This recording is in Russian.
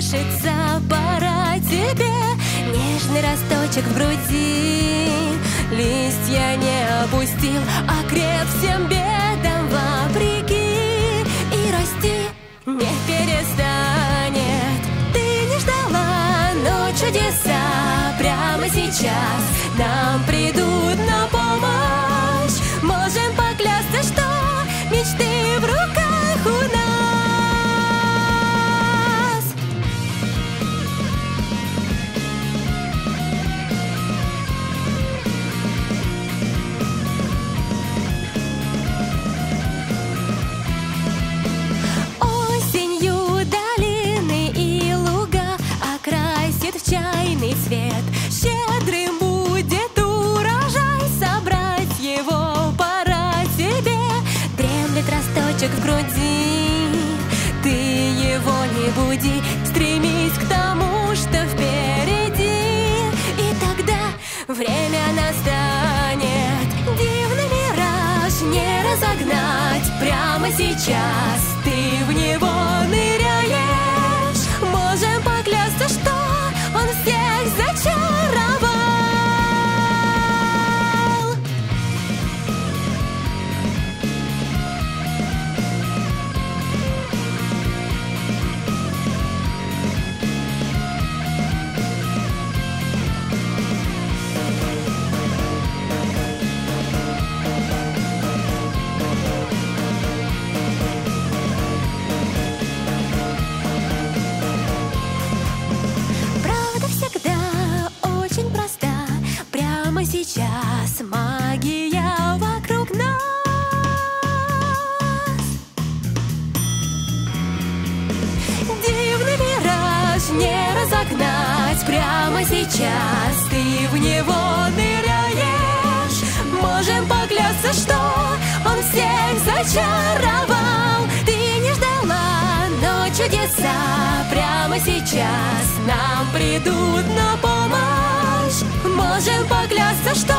колышется, пора тебе. Нежный росточек в груди, листья не опустил, окреп всем бедам вопреки. И расти не перестанет. Ты не ждала, но чудеса прямо сейчас нам придут на помощь. Можем поклясться, что мечты в руках у нас. Осенью долины и луга окрасит в чайный цвет. Щедрым будет урожай, собрать его пора тебе. Дремлет росточек в груди, ты его не буди, стремись к тому, что впереди. И тогда время настанет, дивный мираж не разогнать. Прямо сейчас ты в него ныряешь. Можем поклясться, что он всех зачаровал. Правда всегда очень проста. Прямо сейчас магия вокруг нас. Дивный мираж не разогнать. Прямо сейчас ты в него ныряешь. Можем поклясться, что он всех зачаровал. Ты не ждала, но чудеса прямо сейчас нам придут на помощь. Можем поклясться, что